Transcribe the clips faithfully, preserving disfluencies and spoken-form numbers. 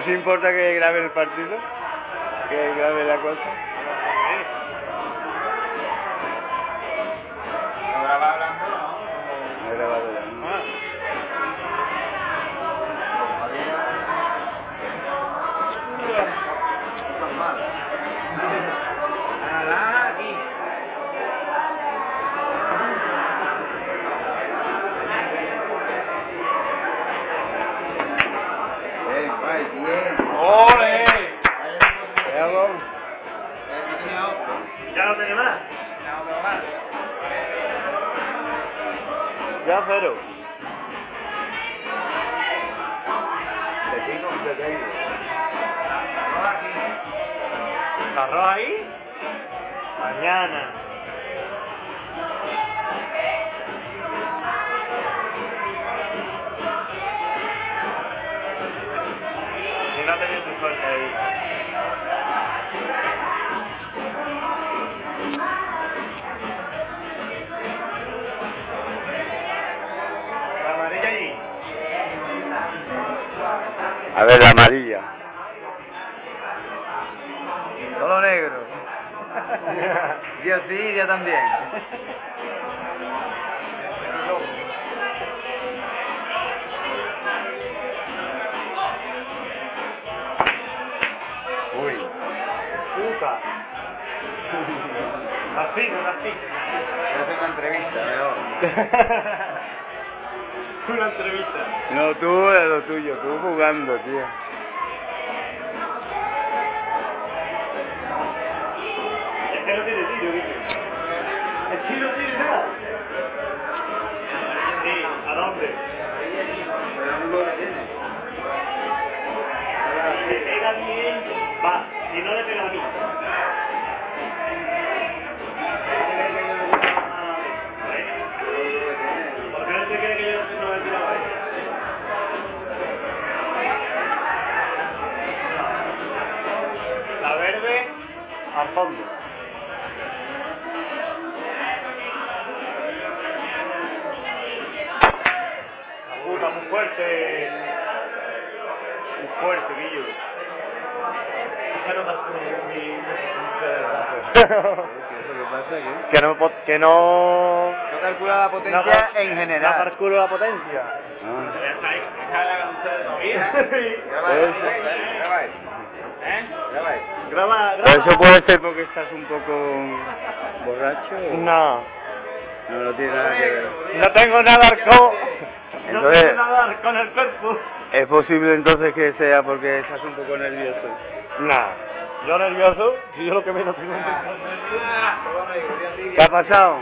¿Os importa que grabe el partido? ¿Que grabe la cosa? ¿No graba hablando, no? No he grabado ya. ¿No? Ah. Nada, aquí. Bien, guay, bien. ¡Ole! ¿Ya hago? ¿Ya no tiene más? Ya no tengo más. Ya cero. Te tengo un pequeño. ¿Arroz ahí? Mañana. Si no tenéis tu suerte ahí. La amarilla allí. A ver, la amarilla. Todo negro. Yo sí, yo también. Uy. Puta. Así, no así. Yo hacer una entrevista, mejor. Una entrevista. No, tú, lo tuyo, tú jugando, tío. Es que no tiene tiro, ¿viste? Es que no tiene nada. Sí, ¿a dónde? Pero un gol tiene. Si le pega bien, va. Si no le pega a mí. ¿Por qué no se cree que yo no he tirado ahí? La verde al fondo. La puta, muy fuerte. Muy fuerte, Guillo. Que no pasa ¿Qué es lo que pasa aquí? que no, po- que no, No calcula la potencia no cal- en no general. calculo la potencia. Ah. Graba Pues- ahí, graba ahí. ¿Eh? Graba ahí. Graba, Pero graba. eso puede ser porque estás un poco borracho. o- No, No, no tiene nada que ver. no tengo nada con, no Entonces- tengo nada con el cuerpo. ¿Es posible entonces que sea porque estás un poco nervioso? No, yo nervioso, si yo lo que menos tengo. ¿Qué ha pasado?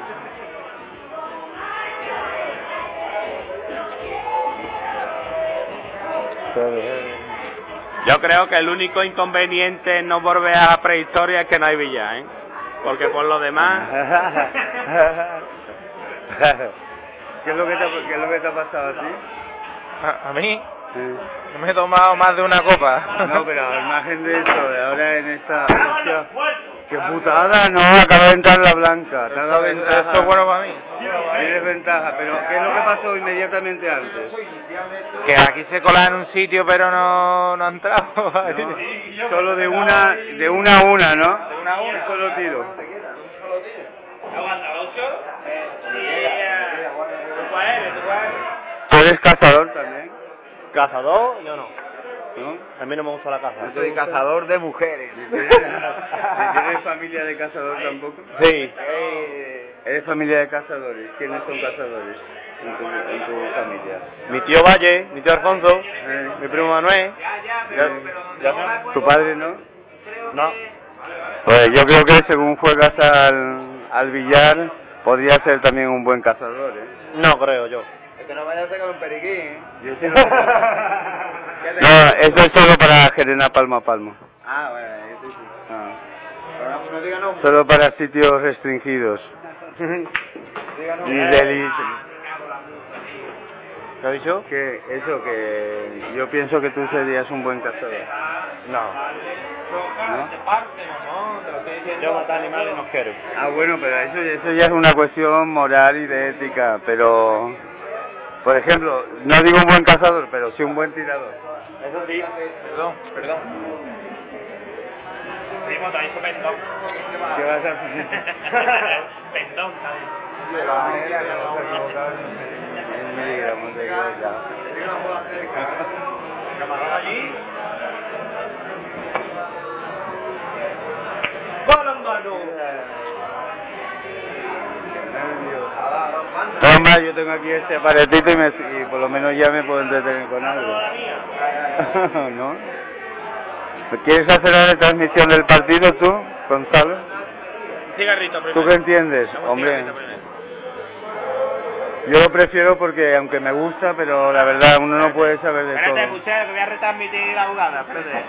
Yo creo que el único inconveniente en no volver a la prehistoria es que no hay billar, ¿eh? Porque por lo demás... ¿Qué es lo que te, qué es lo que te ha pasado a ti? ¿A, a mí? Sí. No me he tomado más de una copa. No, pero al margen de eso, de ahora en esta... Hostia, ¡qué putada! No, acaba de entrar la blanca, te ha dado ventaja. Esto es bueno para mí. Tienes ventaja, pero ¿qué es lo que pasó inmediatamente antes? Que aquí se cola en un sitio pero no, no ha entrado. No, solo de una, de una a una, ¿no? De una a una. Solo tiro. ¿Tú eres cazador también? ¿Cazador? Yo no. ¿No? A mí no me gusta la caza. Yo soy cazador de mujeres. ¿Eres familia de cazador tampoco? Sí. ¿Eres familia de cazadores? ¿Quiénes son cazadores en tu, en tu familia? Mi tío Valle, mi tío Alfonso, Eh, mi primo Manuel. eh, Ya, ¿Tu padre no? no. Pues yo creo que según juegas al, al billar, podría ser también un buen cazador, ¿eh? No creo yo. Es que no vayas a sacar un periquín, ¿eh? Yo sí lo- No, eso es solo para Gerena palmo a palmo. Ah, bueno, yo sí, sí. Ah, Pero no, no diga nombre. solo para sitios restringidos. Diga Y nombre. delis. ¿Qué ha dicho? Que eso, que yo pienso que tú serías un buen cazador. No. ¿No? Yo matar animales no quiero. Ah, bueno, pero eso, eso ya es una cuestión moral y de ética, pero... Por ejemplo, no digo un buen cazador, pero sí un buen tirador. Eso sí. Perdón, perdón. Primo, también hizo pendón. ¿Qué vas a hacer? Pendón también. Un miligramo de ya. Camarón allí. ¡Bola en mano! Toma, yo tengo aquí este aparatito y, me, y por lo menos ya me puedo entretener con algo. ¿No? ¿Quieres hacer la retransmisión del partido tú, Gonzalo? Un cigarrito primero. ¿Tú qué entiendes? Dame un Hombre, cigarrito primero. yo lo prefiero porque aunque me gusta, pero la verdad uno no puede saber de Espérate, todo. Puchero, que voy a retransmitir la jugada, espérate.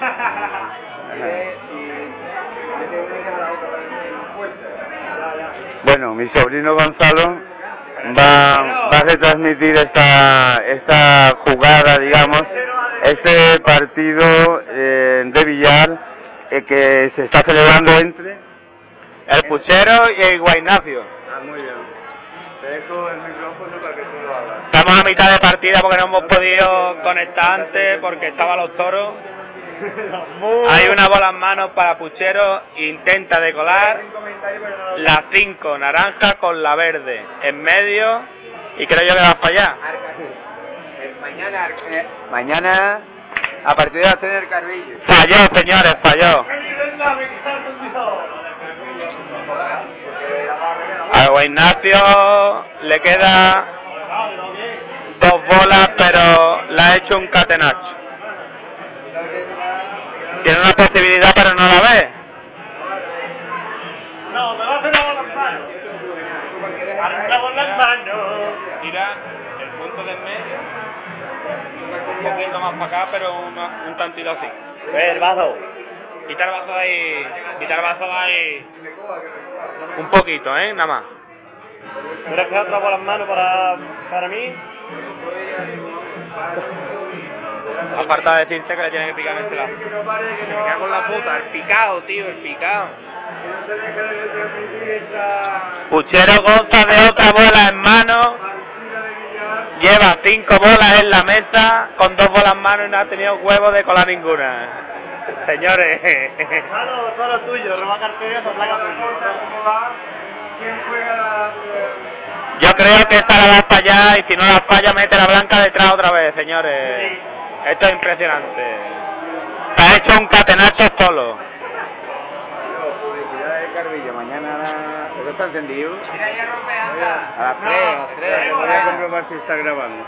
Bueno, mi sobrino Gonzalo va, va a retransmitir esta, esta jugada, digamos, este partido eh, de billar eh, que se está celebrando entre... El Puchero y el Guainacio. Ah, muy bien. Te dejo el micrófono para que tú lo hagas. Estamos a mitad de partida porque no hemos podido conectar antes porque estaban los toros. Hay una bola en mano para Puchero, intenta decolar la cinco naranja con la verde en medio y creo yo que va a fallar. Mañana, eh, mañana a partir de las tres del Carrillo. Falló, señores, falló. A Ignacio le queda dos bolas, pero le ha hecho un catenacho. Tiene una posibilidad, pero no la ve. No, me va a hacer la bola en mano. Haz la bola en mano. Mira, el punto del medio. Un poquito más para acá, pero una, un tantito así. El vaso. Quita el vaso de ahí. Quita el vaso de ahí. Un poquito, ¿eh? Nada más. ¿Quieres que otra bola en mano para, para mí? A falta de decirte que le tiene que picar en este lado. Me cago en la puta, el picado, tío, el picado. Puchero goza de otra bola en mano. Lleva cinco bolas en la mesa, con dos bolas en mano y no ha tenido huevo de colar ninguna. Señores. Solo, solo tuyo, roba cartera, sopla cartera. Yo creo que esta la va a fallar y si no la falla mete la blanca detrás otra vez, señores. Esto es impresionante. Se ha hecho un catenacho solo. Publicidad del Carrillo, mañana a la... ¿Eso está encendido? A las tres, a las tres. Voy a comprobar si está grabando.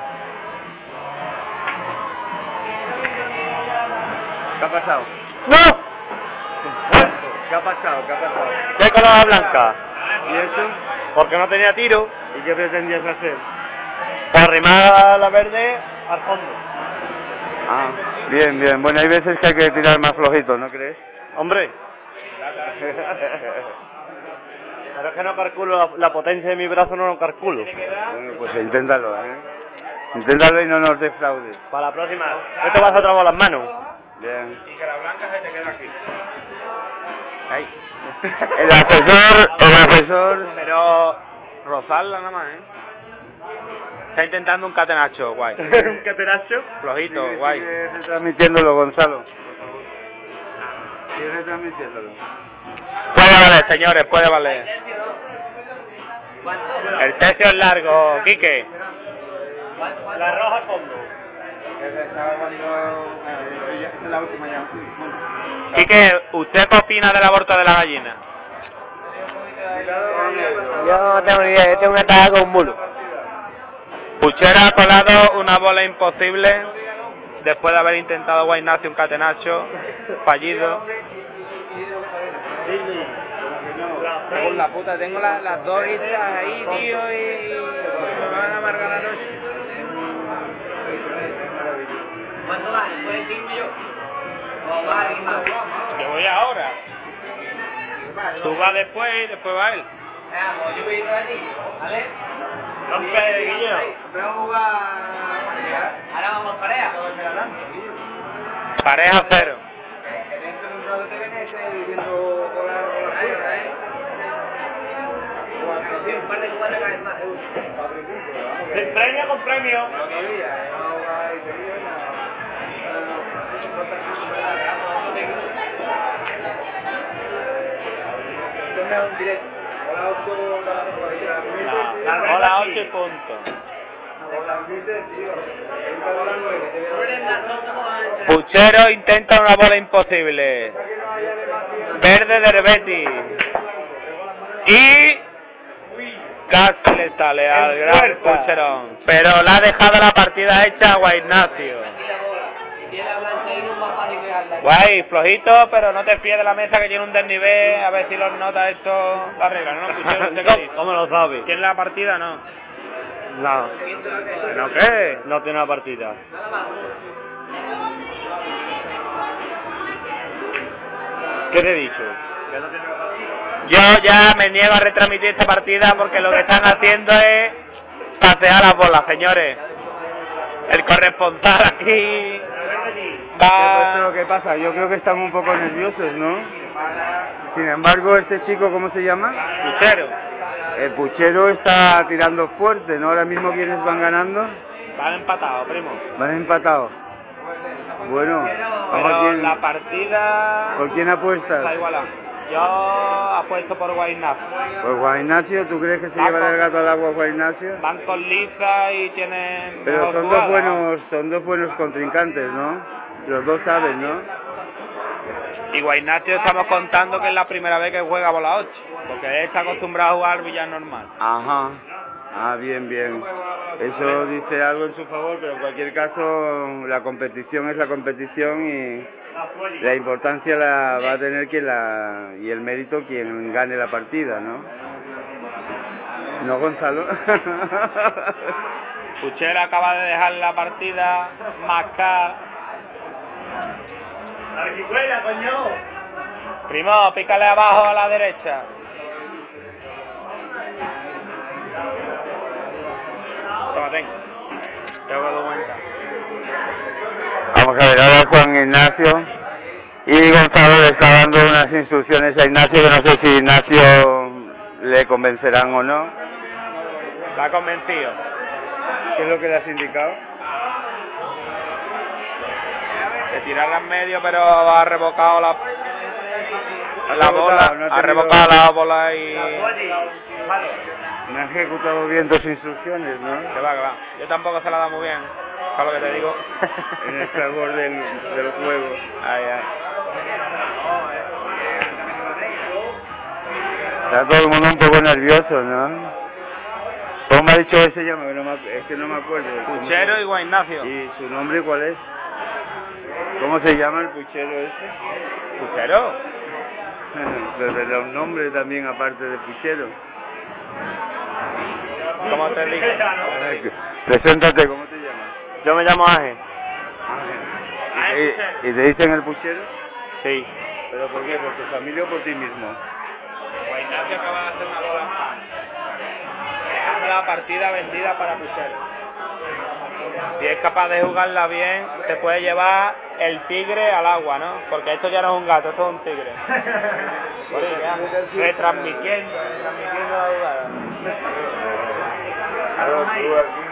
¿Qué ha pasado? ¡No! ¿Qué ha pasado? ¿Qué ha pasado? ¿Qué color blanca? ¿Y eso? Porque no tenía tiro. ¿Y qué pretendías hacer? Por arrimar la verde Al fondo. Ah, bien, bien. Bueno, hay veces que hay que tirar más flojito, ¿no crees? Hombre. Pero es que no calculo la, la potencia de mi brazo, no lo calculo. Bueno, pues inténtalo, ¿eh? Inténtalo y no nos defraudes. Para la próxima. Esto vas a otra bola en mano. Bien. y que la blanca se te queda aquí. Ahí. El asesor, el asesor... Pero rozarla nada más, ¿eh? Está intentando un catenacho, guay. ¿Un catenacho? Flojito, Sigue, guay. sigue retransmitiéndolo, Gonzalo. Sigue retransmitiéndolo. Puede valer, señores, puede valer. El tercio es largo, Quique. La roja al fondo. Es la última ya. Quique, ¿usted qué opina del aborto de la gallina? Yo no tengo ni idea, yo tengo una taja con un mulo. Puchero ha colado una bola imposible después de haber intentado Guainacio un catenacho fallido. Con la puta, tengo la, las dos hechas ahí, tío, y, y me van a amargar la noche. ¿Cuánto vas? ¿Puedes decirme yo? ¿O va alguien más? Yo voy ahora. Tú vas después y después va él. Veamos, yo voy a ir a ti, ¿vale? Rompe, Guillermo. Vamos a jugar. Ahora vamos pareja. Pareja cero. Dentro de un rato te vienes viendo colar la puerta, ¿eh? Un par de cuatro cabezas más de uno. Premio con premio. Todavía, vamos a jugar y te digo, No, hola ocho y punto. Puchero intenta una bola imposible. Verde del Betis. Y casi le sale al gran Pucherón. Pero la ha dejado la partida hecha a Guay Ignacio. Guay, flojito, pero no te fíes de la mesa que tiene un desnivel. A ver si los notas esto la regla, ¿no? Puchero, ¿usted qué dice? ¿Cómo lo sabes? ¿Tiene la partida? No. No. ¿No qué? No tiene una partida. ¿Qué te he dicho? Yo ya me niego a retransmitir esta partida porque lo que están haciendo es pasear las bolas, señores. El corresponsal aquí va... Lo que pasa, yo creo que están un poco nerviosos, ¿no? Sin embargo, este chico, ¿cómo se llama? Puchero. El Puchero está tirando fuerte, ¿no? Ahora mismo, ¿quiénes van ganando? Van empatados, primo. Van empatados. Bueno, vamos a Pero quién- la partida ¿por quién apuestas? está igualada. Yo apuesto por Guay Ignacio. Pues Juan Ignacio, ¿tú crees que se Va llevará con- el gato al agua Juan Ignacio? Van con liza y tienen... Pero mejor son jugada. dos buenos, son dos buenos contrincantes, ¿no? Los dos saben, ¿no? Y Guay Ignacio estamos contando que es la primera vez que juega bola ocho. Porque él está acostumbrado a jugar billar normal. Ajá. Ah, bien, bien. Eso dice algo en su favor, pero en cualquier caso la competición es la competición y la importancia la va a tener quien la y el mérito quien gane la partida, ¿no? ¿No, Gonzalo? Puchero acaba de dejar la partida mascar. ¡La bicicleta, coño! Primo, pícale abajo a la derecha. Toma, ten. Tengo que documentar. Vamos a ver, ahora Juan Ignacio y Gonzalo le está dando unas instrucciones a Ignacio que no sé si Ignacio le convencerán o no. Está convencido. ¿Qué es lo que le has indicado? De tirarla en medio, pero ha revocado la, la rebotado, bola. no ha Ha tenido- revocado la bola y... Me has ejecutado bien tus instrucciones, ¿no? Que va, que va. Yo tampoco se la da muy bien. ¿Sabes lo que te digo? En el sabor del, del juego. Ay, ay. Está todo el mundo un poco nervioso, ¿no? ¿Cómo me ha dicho que se llama? Que no me ac- es que no me acuerdo. Puchero y Guay Ignacio. ¿Y su nombre cuál es? ¿Cómo se llama el puchero ese? ¿Puchero? Pero de los nombres también aparte de puchero. ¿Cómo te digo? Preséntate, ¿cómo te llamas? Yo me llamo Ángel. ¿Y, y te dicen el puchero? Sí. ¿Pero por qué? ¿Por tu familia o por ti mismo? Guay Ignacio acaba de hacer una bola más. Dejando la partida vendida para Puchero. Si es capaz de jugarla bien, se puede llevar el tigre al agua, ¿no? Porque esto ya no es un gato, esto es un tigre. Por ahí, ya. Retransmitiendo, retransmitiendo la jugada. Claro, tú aquí.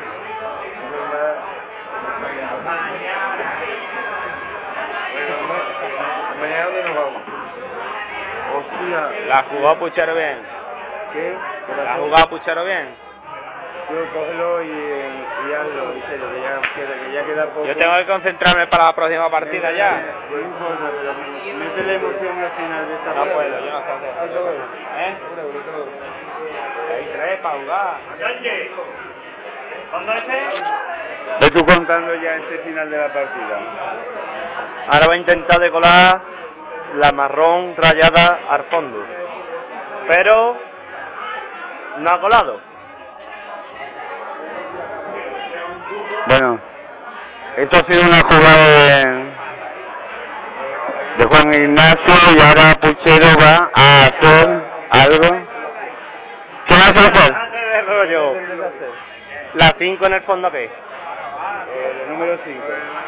Mañana dónde nos vamos. Hostia. La jugó Puchero bien. ¿Qué? La ha jugado Puchero bien. Tú cógelo y, y hazlo, y serio, que ya queda, que ya queda poco. Yo tengo que concentrarme para la próxima partida ya. No importa, pero mete la emoción al final de esta No partida. puedo, yo no sé hacer. ¿Eh? Hay tres para jugar. Oye, ¿cuándo ese? Ve tú contando ya este final de la partida. Ahora va a intentar decolar la marrón rayada al fondo. Pero no ha colado. Bueno, esto ha sido una jugada de, de Juan Ignacio y ahora Puchero va a hacer algo. ¿Qué vas a hacer? ¿Qué rollo? ¿La cinco en el fondo qué? El número cinco.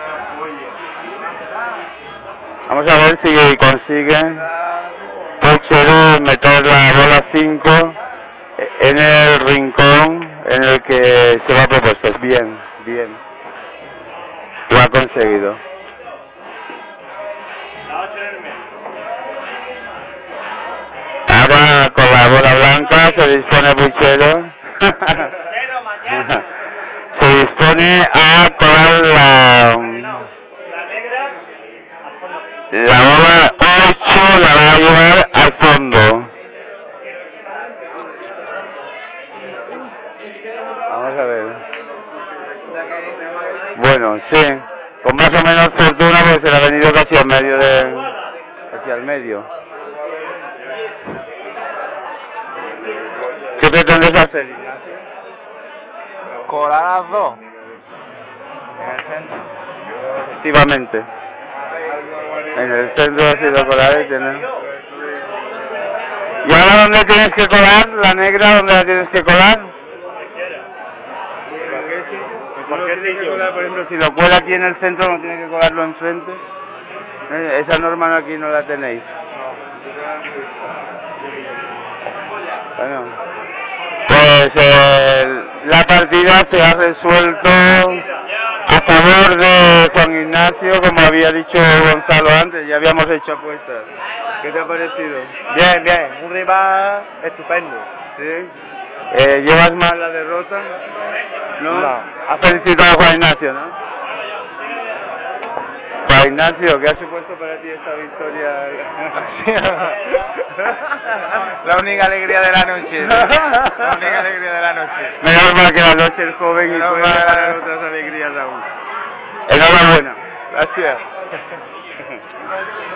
Vamos a ver si consigue Puchero meter la bola cinco en el rincón en el que se va a propuesto. Bien, bien. Lo ha conseguido. ahora con la bola blanca se dispone Puchero. Se dispone a colar la, la bola ocho, la va a llevar al fondo. Vamos a ver. Bueno, sí, con más o menos fortuna pues se le ha venido casi al medio de... casi al medio. ¿Qué pretendes hacer, Ignacio? Colar las dos. En el centro. Efectivamente. En el centro ha sido colar y tiene... ¿Y ahora dónde tienes que colar? ¿La negra dónde la tienes que colar? ¿Por qué tiene que colar, por ejemplo, si lo cuela aquí en el centro, no tiene que colarlo enfrente? ¿Eh? Esa norma no, aquí no la tenéis. Bueno, pues eh, la partida se ha resuelto a favor de Juan Ignacio, como había dicho Gonzalo antes, ya habíamos hecho apuestas. ¿Qué te ha parecido? Bien, bien, un rival estupendo. ¿Sí? Eh, ¿Llevas mal la derrota? ¿No? No. Has felicitado a Juan Ignacio, ¿no? Juan Ignacio, ¿qué ha supuesto para ti esta victoria? La única alegría de la noche. La única alegría de la noche. Menos mal que la noche es joven y Menos puede mal. dar otras alegrías aún. Enhorabuena. Gracias.